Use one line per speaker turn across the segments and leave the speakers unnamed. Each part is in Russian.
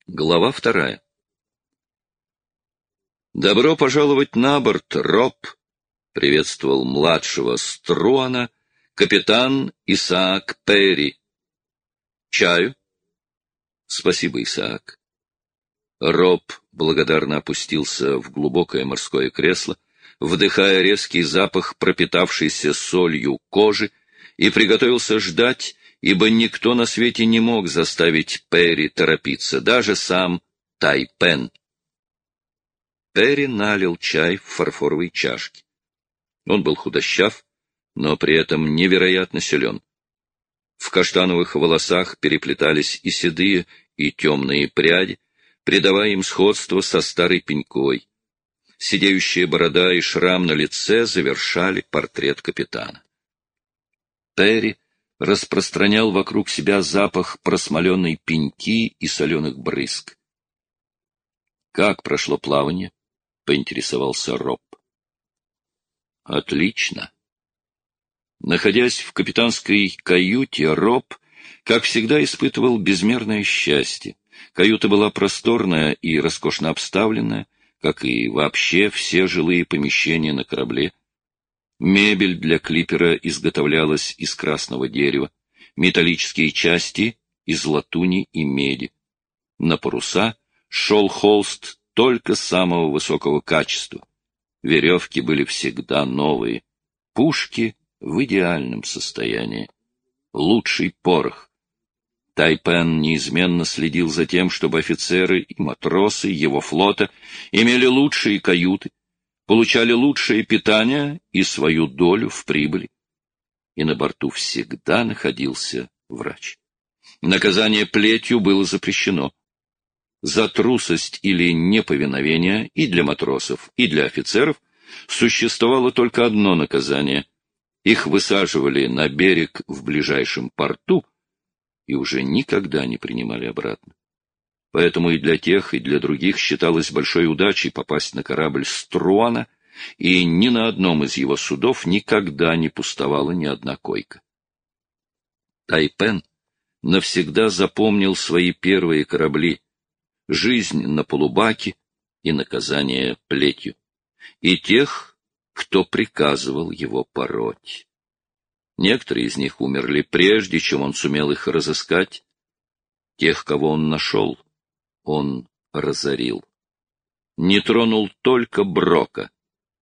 Глава 2. «Добро пожаловать на борт, Роб!» — приветствовал младшего Струана капитан Исаак Перри. «Чаю?» «Спасибо, Исаак». Роб благодарно опустился в глубокое морское кресло, вдыхая резкий запах пропитавшейся солью кожи, и приготовился ждать, ибо никто на свете не мог заставить Перри торопиться, даже сам Тайпен. Перри налил чай в фарфоровые чашки. Он был худощав, но при этом невероятно силен. В каштановых волосах переплетались и седые, и темные пряди, придавая им сходство со старой пенькой. Сидеющая борода и шрам на лице завершали портрет капитана. Перри распространял вокруг себя запах просмоленной пеньки и соленых брызг. «Как прошло плавание?» — поинтересовался Роб. «Отлично». Находясь в капитанской каюте, Роб, как всегда, испытывал безмерное счастье. Каюта была просторная и роскошно обставленная, как и вообще все жилые помещения на корабле. Мебель для клипера изготовлялась из красного дерева, металлические части — из латуни и меди. На паруса шел холст только самого высокого качества. Веревки были всегда новые, пушки в идеальном состоянии. Лучший порох. Тайпен неизменно следил за тем, чтобы офицеры и матросы его флота имели лучшие каюты, получали лучшее питание и свою долю в прибыли. И на борту всегда находился врач. Наказание плетью было запрещено. За трусость или неповиновение и для матросов, и для офицеров существовало только одно наказание. Их высаживали на берег в ближайшем порту и уже никогда не принимали обратно. Поэтому и для тех, и для других считалось большой удачей попасть на корабль Струана, и ни на одном из его судов никогда не пустовала ни одна койка. Тайпен навсегда запомнил свои первые корабли, жизнь на полубаке и наказание плетью, и тех, кто приказывал его пороть. Некоторые из них умерли прежде, чем он сумел их разыскать. Тех, кого он нашел, он разорил. Не тронул только Брока.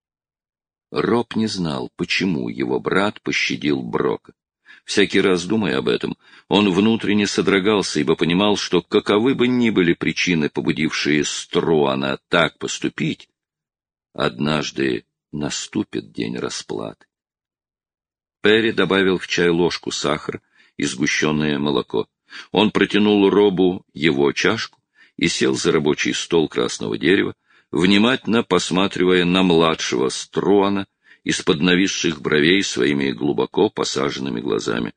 Роб не знал, почему его брат пощадил Брока. Всякий раз, думая об этом, он внутренне содрогался, ибо понимал, что каковы бы ни были причины, побудившие Струана так поступить, однажды наступит день расплаты. Перри добавил в чай ложку сахара и сгущенное молоко. Он протянул Робу его чашку и сел за рабочий стол красного дерева, внимательно посматривая на младшего Струана из-под нависших бровей своими глубоко посаженными глазами.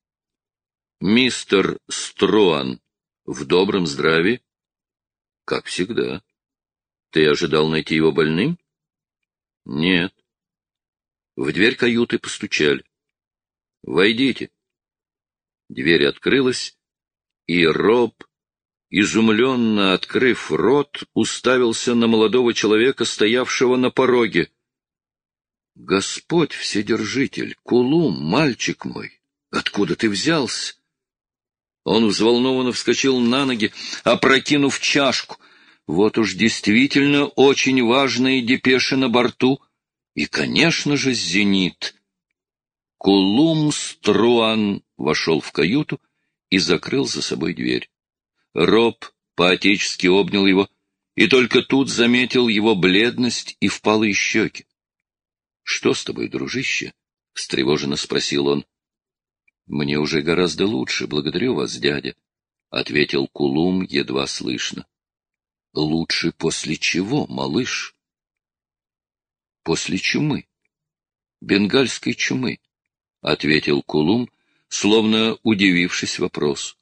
— Мистер Струан в добром здравии? — Как всегда. — Ты ожидал найти его больным? — Нет. В дверь каюты постучали. — Войдите. Дверь открылась, и Роб, изумленно открыв рот, уставился на молодого человека, стоявшего на пороге. — Господь Вседержитель, Кулум, мальчик мой, откуда ты взялся? Он взволнованно вскочил на ноги, опрокинув чашку. Вот уж действительно очень важные депеши на борту. И, конечно же, «Зенит». Кулум Струан вошел в каюту и закрыл за собой дверь. Роб по-отечески обнял его, и только тут заметил его бледность и впалые щеки. — Что с тобой, дружище? — встревоженно спросил он. — Мне уже гораздо лучше, благодарю вас, дядя, — ответил Кулум едва слышно. — Лучше после чего, малыш? — После чумы. Бенгальской чумы, — ответил Кулум, словно удивившись вопросу.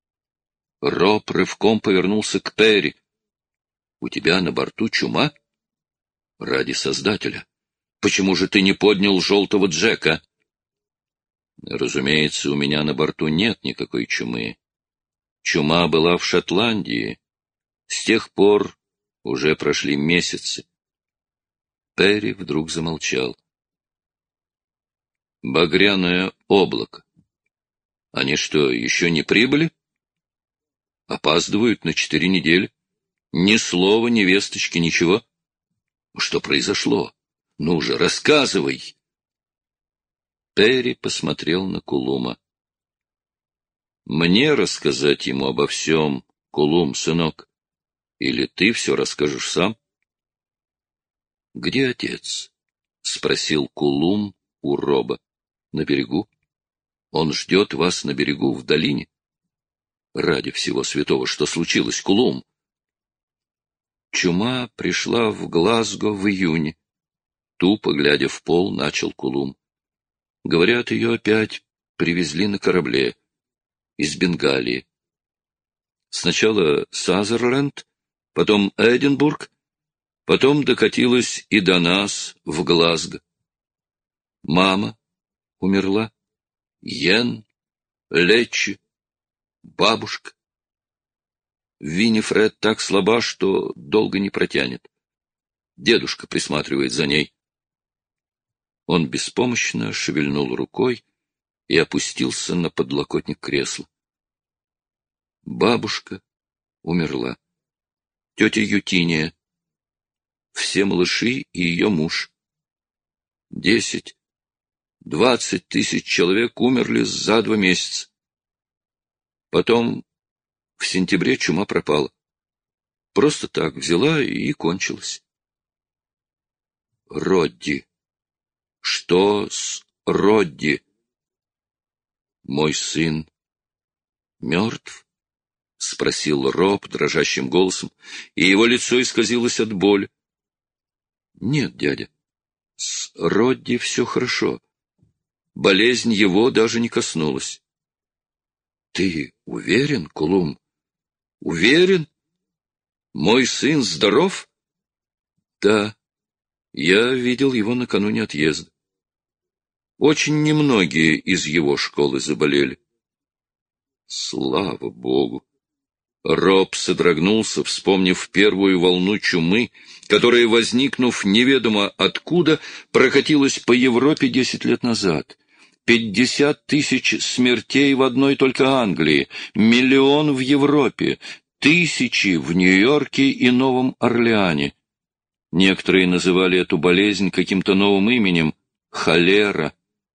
Роб рывком повернулся к Перри. — У тебя на борту чума? — Ради Создателя. Почему же ты не поднял желтого Джека? — Разумеется, у меня на борту нет никакой чумы. Чума была в Шотландии, С тех пор уже прошли месяцы. Перри вдруг замолчал. Багряное облако. Они что, еще не прибыли? Опаздывают на 4 недели. Ни слова, ни весточки, ничего. Что произошло? Ну же, рассказывай. Перри посмотрел на Кулума. Мне рассказать ему обо всем, Кулум, сынок? Или ты все расскажешь сам? — Где отец? — спросил Кулум у Роба. — На берегу. Он ждет вас на берегу, в долине. Ради всего святого, что случилось, Кулум? Чума пришла в Глазго в июне. Тупо глядя в пол, начал Кулум. Говорят, ее опять привезли на корабле из Бенгалии. Сначала Сазерленд, потом Эдинбург, потом докатилась и до нас в Глазго. Мама умерла, Йен, Лечи, бабушка. Виннифред так слаба, что долго не протянет. Дедушка присматривает за ней. Он беспомощно шевельнул рукой и опустился на подлокотник кресла. Бабушка умерла. Тетя Ютиния. Все малыши и ее муж. 10-20 тысяч человек умерли за 2 месяца. Потом в сентябре чума пропала. Просто так взяла и кончилась. Родди. Что с Родди? Мой сын мертв? — спросил Роб дрожащим голосом, и его лицо исказилось от боли. — Нет, дядя, с Родди все хорошо. Болезнь его даже не коснулась. — Ты уверен, Кулум? Уверен? Мой сын здоров? — Да, я видел его накануне отъезда. Очень немногие из его школы заболели. Слава Богу! Роб содрогнулся, вспомнив первую волну чумы, которая, возникнув неведомо откуда, прокатилась по Европе 10 лет назад. 50 тысяч смертей в одной только Англии, 1 миллион в Европе, тысячи в Нью-Йорке и Новом Орлеане. Некоторые называли эту болезнь каким-то новым именем — холера.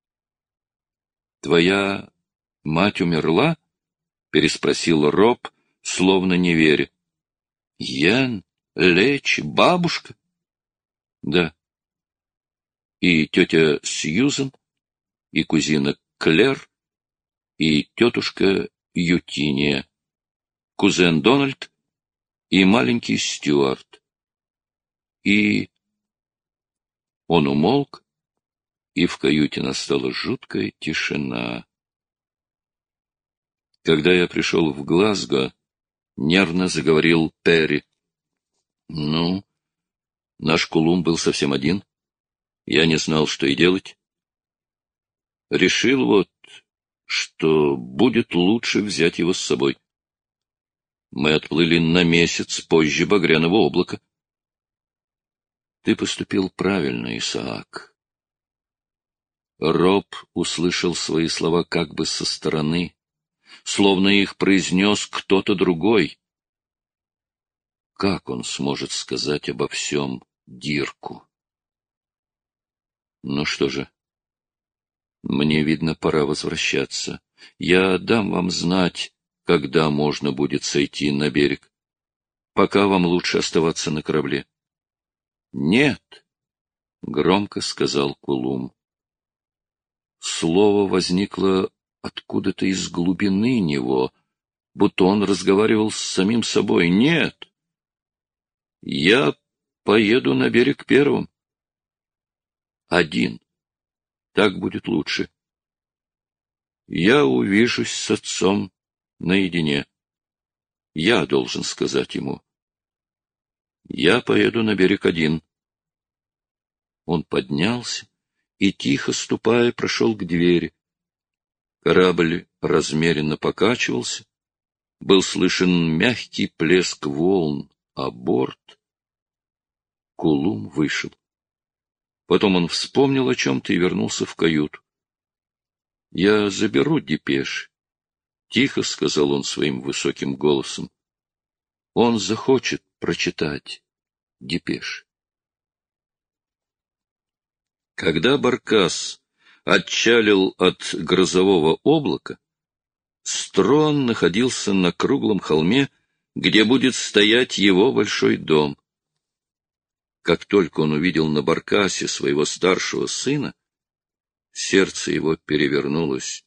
«Твоя мать умерла?» — переспросил Роб, словно не веря. «Ян, Леч, бабушка?» «Да». «И тетя Сьюзен, и кузина Клэр, и тетушка Ютиния, кузен Дональд и маленький Стюарт. И...» Он умолк, и в каюте настала жуткая тишина. Когда я пришел в Глазго, нервно заговорил Перри. Ну, наш Кулум был совсем один. Я не знал, что и делать. Решил вот, что будет лучше взять его с собой. Мы отплыли на месяц позже Багряного облака. Ты поступил правильно, Исаак. Роб услышал свои слова как бы со стороны, словно их произнес кто-то другой. Как он сможет сказать обо всем Дирку? Ну что же, мне, видно, пора возвращаться. Я дам вам знать, когда можно будет сойти на берег. Пока вам лучше оставаться на корабле. — Нет, — громко сказал Кулум. Слово возникло откуда-то из глубины него, будто он разговаривал с самим собой. Нет, я поеду на берег первым. Один. Так будет лучше. Я увижусь с отцом наедине. Я должен сказать ему. Я поеду на берег один. Он поднялся и, тихо ступая, прошел к двери. Корабль размеренно покачивался. Был слышен мягкий плеск волн. а борт. Кулум вышел. Потом он вспомнил о чем-то и вернулся в каюту. — Я заберу депеш, — тихо сказал он своим высоким голосом. — Он захочет прочитать депеш. Когда баркас отчалил от грозового облака, Струан находился на круглом холме, где будет стоять его большой дом. Как только он увидел на баркасе своего старшего сына, сердце его перевернулось.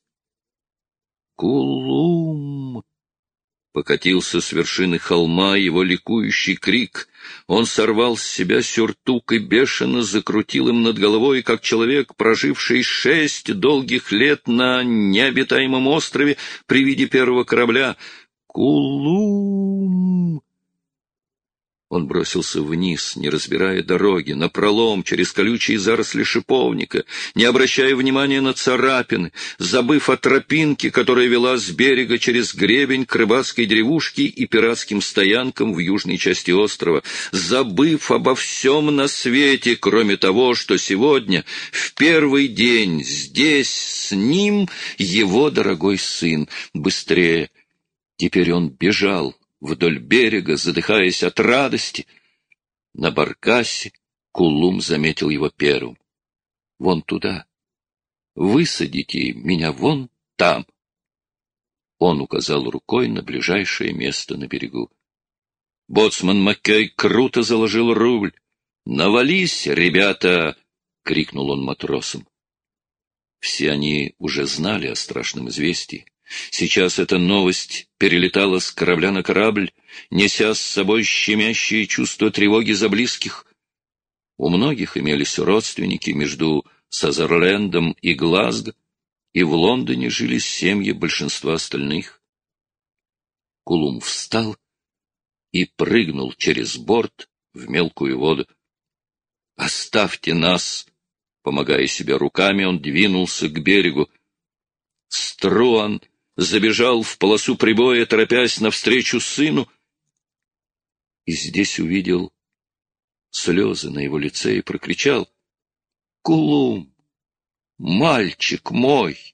«Кулум!» Покатился с вершины холма его ликующий крик. Он сорвал с себя сюртук и бешено закрутил им над головой, как человек, проживший 6 долгих лет на необитаемом острове при виде первого корабля. «Кулум!» Он бросился вниз, не разбирая дороги, напролом, через колючие заросли шиповника, не обращая внимания на царапины, забыв о тропинке, которая вела с берега через гребень к рыбацкой деревушке и пиратским стоянкам в южной части острова, забыв обо всем на свете, кроме того, что сегодня, в первый день, здесь с ним его дорогой сын. Быстрее! Теперь он бежал вдоль берега, задыхаясь от радости. На баркасе Кулум заметил его первым. — Вон туда. Высадите меня вон там. Он указал рукой на ближайшее место на берегу. Боцман Маккей круто заложил руль. — Навались, ребята! — крикнул он матросам. Все они уже знали о страшном известии. Сейчас эта новость перелетала с корабля на корабль, неся с собой щемящее чувство тревоги за близких. У многих имелись родственники между Сазерлендом и Глазго, и в Лондоне жили семьи большинства остальных. Кулум встал и прыгнул через борт в мелкую воду. «Оставьте нас!» Помогая себе руками, он двинулся к берегу. Струан забежал в полосу прибоя, торопясь навстречу сыну, и здесь увидел слезы на его лице и прокричал: «Кулум! Мальчик мой!»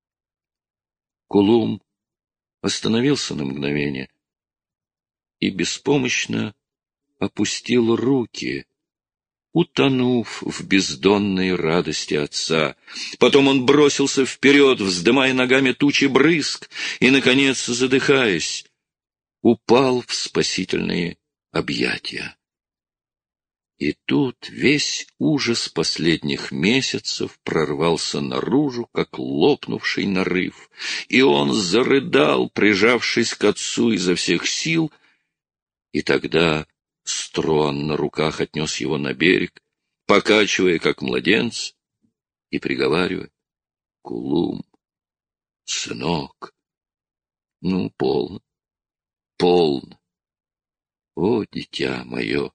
Кулум остановился на мгновение и беспомощно опустил руки, утонув в бездонной радости отца. Потом он бросился вперед, вздымая ногами тучи брызг, и, наконец, задыхаясь, упал в спасительные объятия. И тут весь ужас последних месяцев прорвался наружу, как лопнувший нарыв, и он зарыдал, прижавшись к отцу изо всех сил, и тогда Струан на руках отнес его на берег, покачивая, как младенца, и приговаривая: «Кулум, сынок, ну, полно, полно, о, дитя мое!»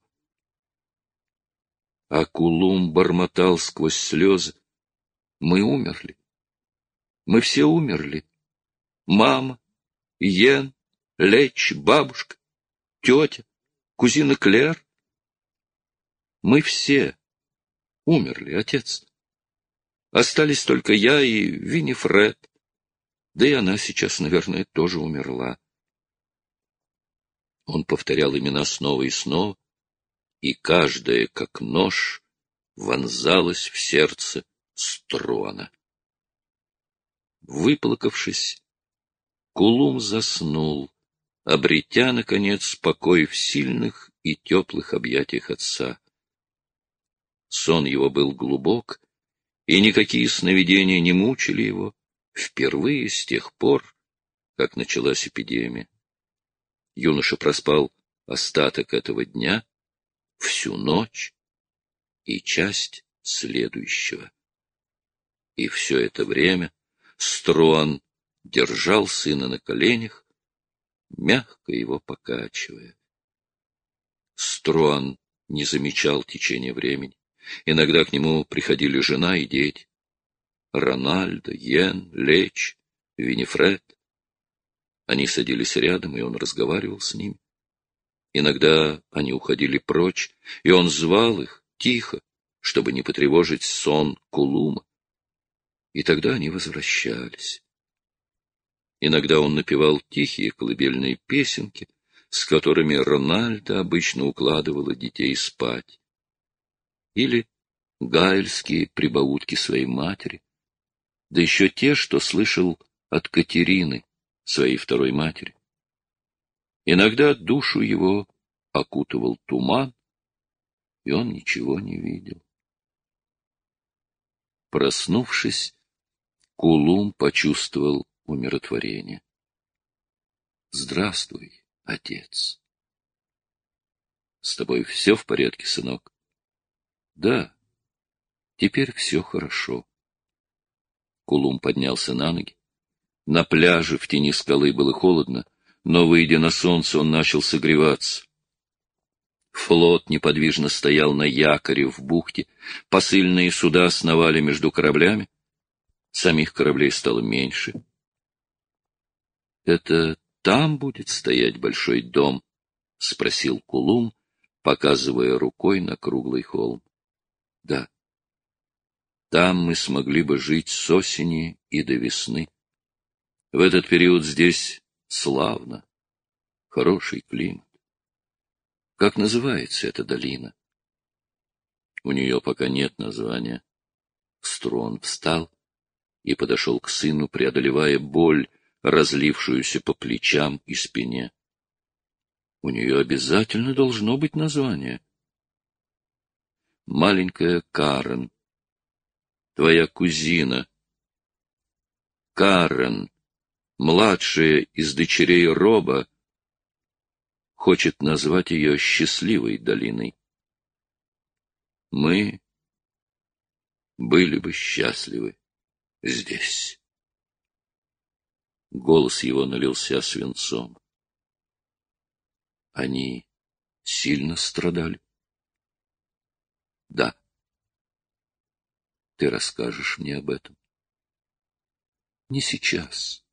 А Кулум бормотал сквозь слезы: «Мы умерли, мы все умерли, мама, Йен, Леч, бабушка, тетя, кузина Клэр. Мы все умерли, отец. Остались только я и Винифред. Да и она сейчас, наверное, тоже умерла». Он повторял имена снова и снова, и каждая, как нож, вонзалась в сердце Струана. Выплакавшись, Кулум заснул, обретя, наконец, покой в сильных и теплых объятиях отца. Сон его был глубок, и никакие сновидения не мучили его впервые с тех пор, как началась эпидемия. Юноша проспал остаток этого дня, всю ночь и часть следующего. И все это время Струан держал сына на коленях, мягко его покачивая. Струан не замечал течения времени. Иногда к нему приходили жена и дети. Рональдо, Йен, Леч, Винифред. Они садились рядом, и он разговаривал с ними. Иногда они уходили прочь, и он звал их тихо, чтобы не потревожить сон Кулума. И тогда они возвращались. Иногда он напевал тихие колыбельные песенки, с которыми Рональда обычно укладывала детей спать. Или гайльские прибаутки своей матери, да еще те, что слышал от Катерины, своей второй матери. Иногда душу его окутывал туман, и он ничего не видел. Проснувшись, Кулум почувствовал умиротворение. «Здравствуй, отец!» «С тобой все в порядке, сынок?» «Да, теперь все хорошо». Кулум поднялся на ноги. На пляже в тени скалы было холодно, но, выйдя на солнце, он начал согреваться. Флот неподвижно стоял на якоре в бухте, посыльные суда сновали между кораблями. Самих кораблей стало меньше. — Это там будет стоять большой дом? — спросил Кулум, показывая рукой на круглый холм. — Да. Там мы смогли бы жить с осени и до весны. В этот период здесь славно, хороший климат. Как называется эта долина? У нее пока нет названия. Струан встал и подошел к сыну, преодолевая боль, разлившуюся по плечам и спине. У нее обязательно должно быть название. Маленькая Карен, твоя кузина. Карен, младшая из дочерей Роба, хочет назвать ее счастливой долиной. Мы были бы счастливы здесь. Голос его налился свинцом. Они сильно страдали? Да. Ты расскажешь мне об этом? Не сейчас.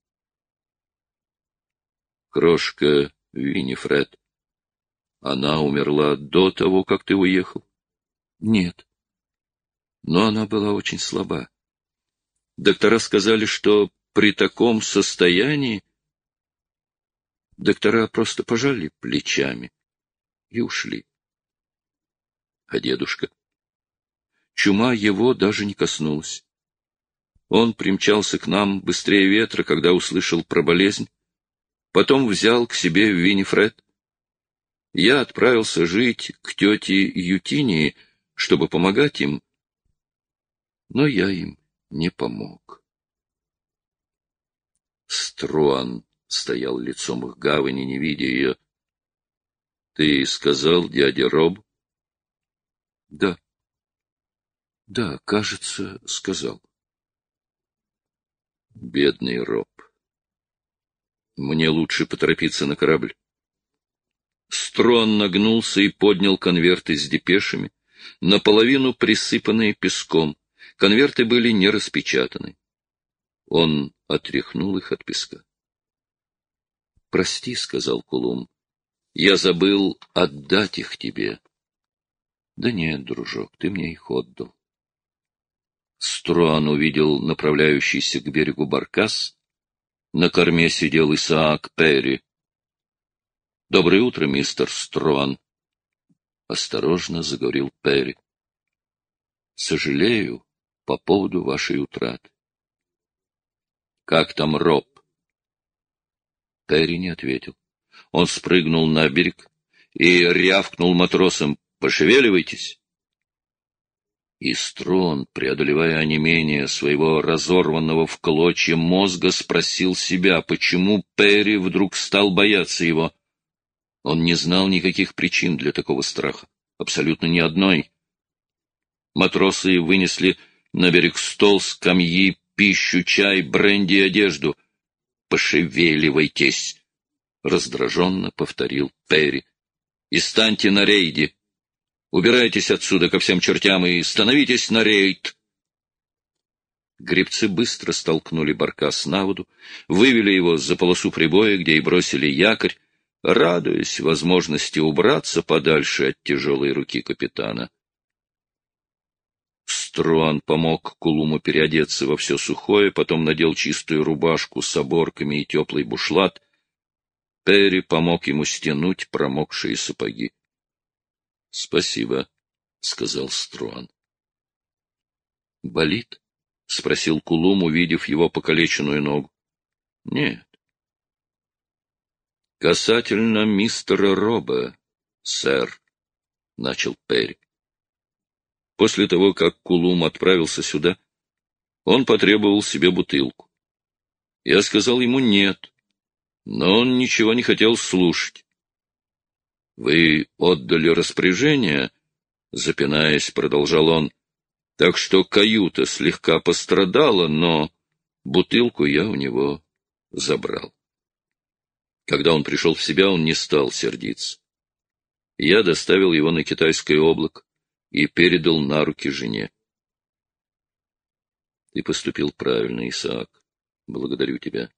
Крошка Винифред, она умерла до того, как ты уехал? Нет. Но она была очень слаба. Доктора сказали, что при таком состоянии... Доктора просто пожали плечами и ушли. А дедушка? Чума его даже не коснулась. Он примчался к нам быстрее ветра, когда услышал про болезнь. Потом взял к себе Винифред. Я отправился жить к тете Ютинии, чтобы помогать им, но я им не помог. Струан стоял лицом к гавани, не видя ее. — Ты сказал дяде Роб? — Да. — Да, кажется, сказал. — Бедный Роб. Мне лучше поторопиться на корабль. Струан нагнулся и поднял конверты с депешами, наполовину присыпанные песком. Конверты были не распечатаны. Он отряхнул их от песка. — Прости, — сказал Кулум, — я забыл отдать их тебе. — Да нет, дружок, ты мне их отдал. Струан увидел направляющийся к берегу баркас. На корме сидел Исаак Перри. — Доброе утро, мистер Струан. Осторожно заговорил Перри. — Сожалею по поводу вашей утраты. — Как там Роб? Перри не ответил. Он спрыгнул на берег и рявкнул матросам: «Пошевеливайтесь!» И Строн, преодолевая онемение своего разорванного в клочья мозга, спросил себя, почему Перри вдруг стал бояться его. Он не знал никаких причин для такого страха, абсолютно ни одной. Матросы вынесли на берег стол, скамьи, пищу, чай, бренди и одежду. «Пошевеливайтесь!» — раздраженно повторил Перри. «И станьте на рейде! Убирайтесь отсюда ко всем чертям и становитесь на рейд!» Гребцы быстро столкнули баркас на воду, вывели его за полосу прибоя, где и бросили якорь. радуясь возможности убраться подальше от тяжелой руки капитана. Струан помог Кулуму переодеться во все сухое, потом надел чистую рубашку с оборками и теплый бушлат. Перри помог ему стянуть промокшие сапоги. — Спасибо, — сказал Струан. — Болит? — спросил Кулум, увидев его покалеченную ногу. — Нет. — Касательно мистера Роба, сэр, — начал Перри. После того, как Кулум отправился сюда, он потребовал себе бутылку. Я сказал ему «нет», но он ничего не хотел слушать. — Вы отдали распоряжение, — запинаясь, продолжал он, — так что каюта слегка пострадала, но бутылку я у него забрал. Когда он пришел в себя, он не стал сердиться. Я доставил его на китайское облако и передал на руки жене. Ты поступил правильно, Исаак. Благодарю тебя.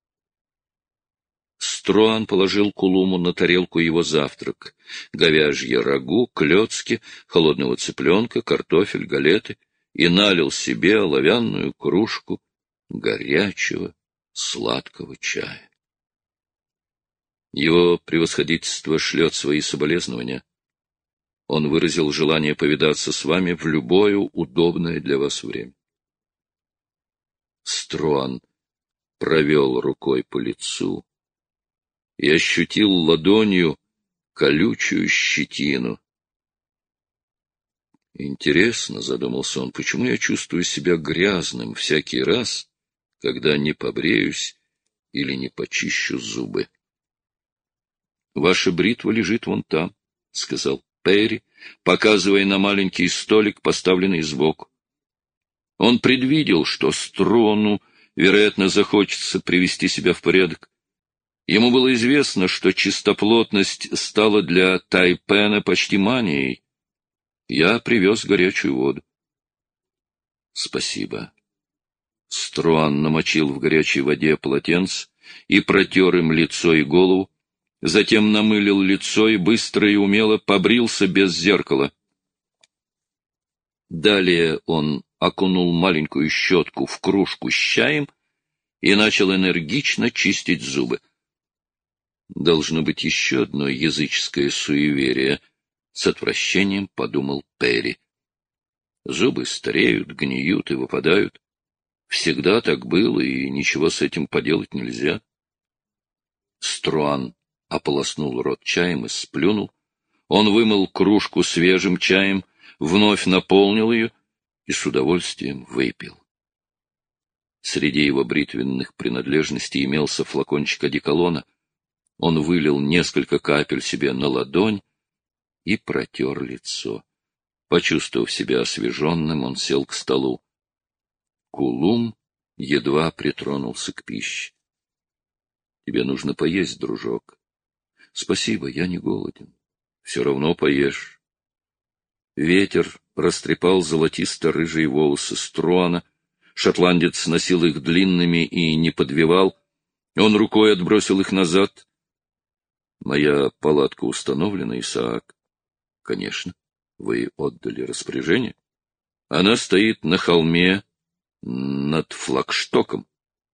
Струан положил Кулуму на тарелку его завтрак: говяжье рагу, клёцки, холодного цыпленка, картофель, галеты, и налил себе оловянную кружку горячего сладкого чая. Его превосходительство шлет свои соболезнования. Он выразил желание повидаться с вами в любое удобное для вас время. Струан провел рукой по лицу и ощутил ладонью колючую щетину. Интересно, — задумался он, — почему я чувствую себя грязным всякий раз, когда не побреюсь или не почищу зубы? — Ваша бритва лежит вон там, — сказал Перри, показывая на маленький столик, поставленный сбоку. Он предвидел, что Струану, вероятно, захочется привести себя в порядок. Ему было известно, что чистоплотность стала для Тайпена почти манией. Я привез горячую воду. — Спасибо. Струан намочил в горячей воде полотенце и протер им лицо и голову, затем намылил лицо и быстро и умело побрился без зеркала. Далее он окунул маленькую щетку в кружку с чаем и начал энергично чистить зубы. Должно быть еще одно языческое суеверие, — с отвращением подумал Перри. Зубы стареют, гниют и выпадают. Всегда так было, и ничего с этим поделать нельзя. Струан ополоснул рот чаем и сплюнул. Он вымыл кружку свежим чаем, вновь наполнил ее и с удовольствием выпил. Среди его бритвенных принадлежностей имелся флакончик одеколона. Он вылил несколько капель себе на ладонь и протер лицо. Почувствовав себя освеженным, он сел к столу. Кулум едва притронулся к пище. — Тебе нужно поесть, дружок. — Спасибо, я не голоден. — Все равно поешь. Ветер растрепал золотисто-рыжие волосы Струана. Шотландец носил их длинными и не подвивал. Он рукой отбросил их назад. — Моя палатка установлена, Исаак? — Конечно. Вы отдали распоряжение? Она стоит на холме над флагштоком.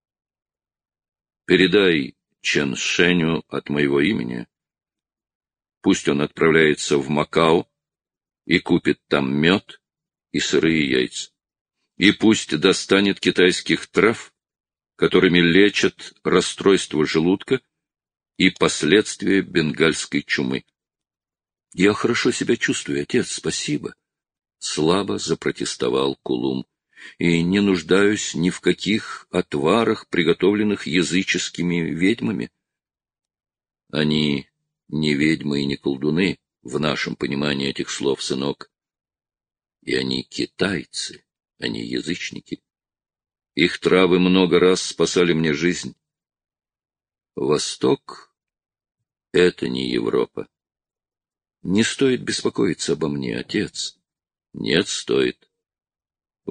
Передай Чен Шеню от моего имени. Пусть он отправляется в Макао и купит там мед и сырые яйца. И пусть достанет китайских трав, которыми лечат расстройство желудка и последствия бенгальской чумы. — Я хорошо себя чувствую, отец, спасибо. Слабо запротестовал Кулум. И не нуждаюсь ни в каких отварах, приготовленных языческими ведьмами. Они не ведьмы и не колдуны, в нашем понимании этих слов, сынок. И они китайцы, а не язычники. Их травы много раз спасали мне жизнь. Восток — это не Европа. Не стоит беспокоиться обо мне, отец. Нет, стоит.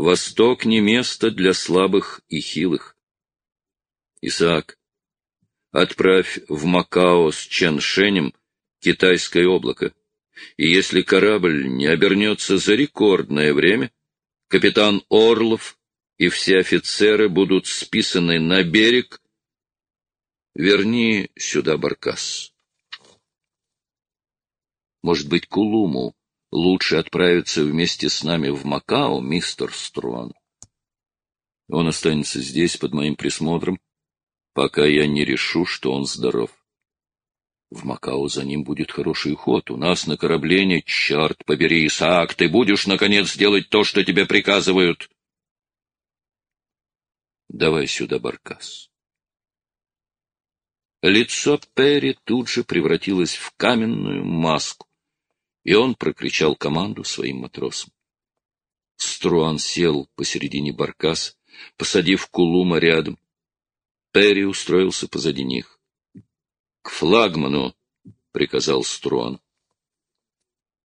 Восток не место для слабых и хилых. Исаак, Отправь в Макао с Чэншенем китайское облако. И если корабль не обернется за рекордное время, капитан Орлов и все офицеры будут списаны на берег. Верни сюда баркас. Может быть, Кулуму лучше отправиться вместе с нами в Макао, мистер Струан? Он останется здесь под моим присмотром, пока я не решу, что он здоров. В Макао за ним будет хороший уход. У нас на корабле нет, черт побери, Исаак, ты будешь, наконец, делать то, что тебе приказывают. Давай сюда баркас. Лицо Перри тут же превратилось в каменную маску, и он прокричал команду своим матросам. Струан сел посередине баркаса, посадив Кулума рядом. Перри устроился позади них. — К флагману! — приказал Струан.